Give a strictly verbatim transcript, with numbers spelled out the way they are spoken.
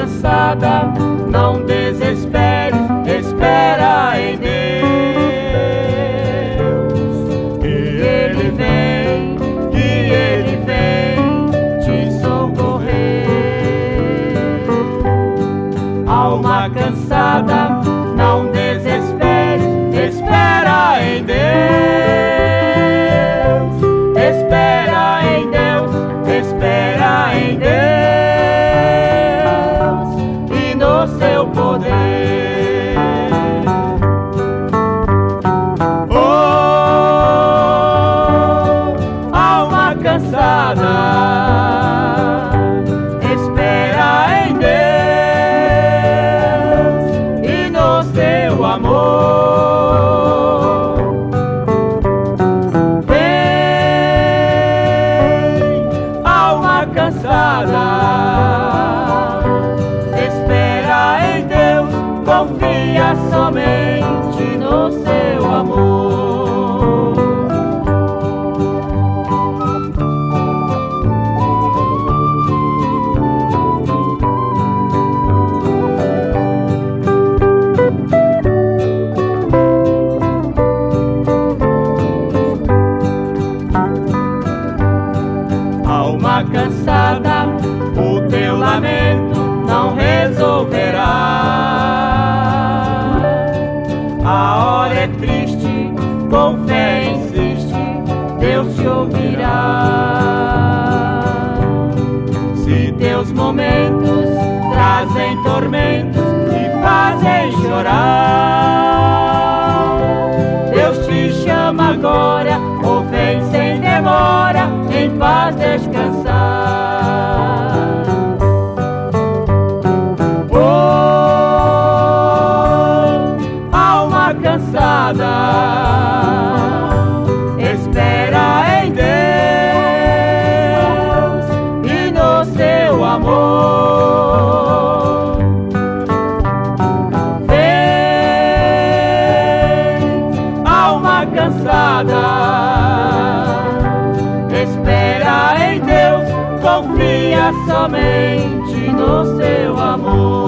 cansada, não desespere, espera em Deus. Que Ele vem, que Ele vem te socorrer. Alma cansada, não desespere, espera em Deus. Espera em Deus, espera em Deus e no seu poder. Oh, alma cansada, espera em Deus e no seu amor. Cansada, espera em Deus, confia somente no seu amor. Alma cansada, o teu lamento não resolverá. A hora é triste, com fé insiste, Deus te ouvirá. Se teus momentos trazem tormentos e fazem chorar, Deus te chama agora, ou vem sem demora, em paz descansar. Oh, alma cansada, espera em Deus e no seu amor. Vem, alma cansada, espera em Deus, confia somente no seu amor.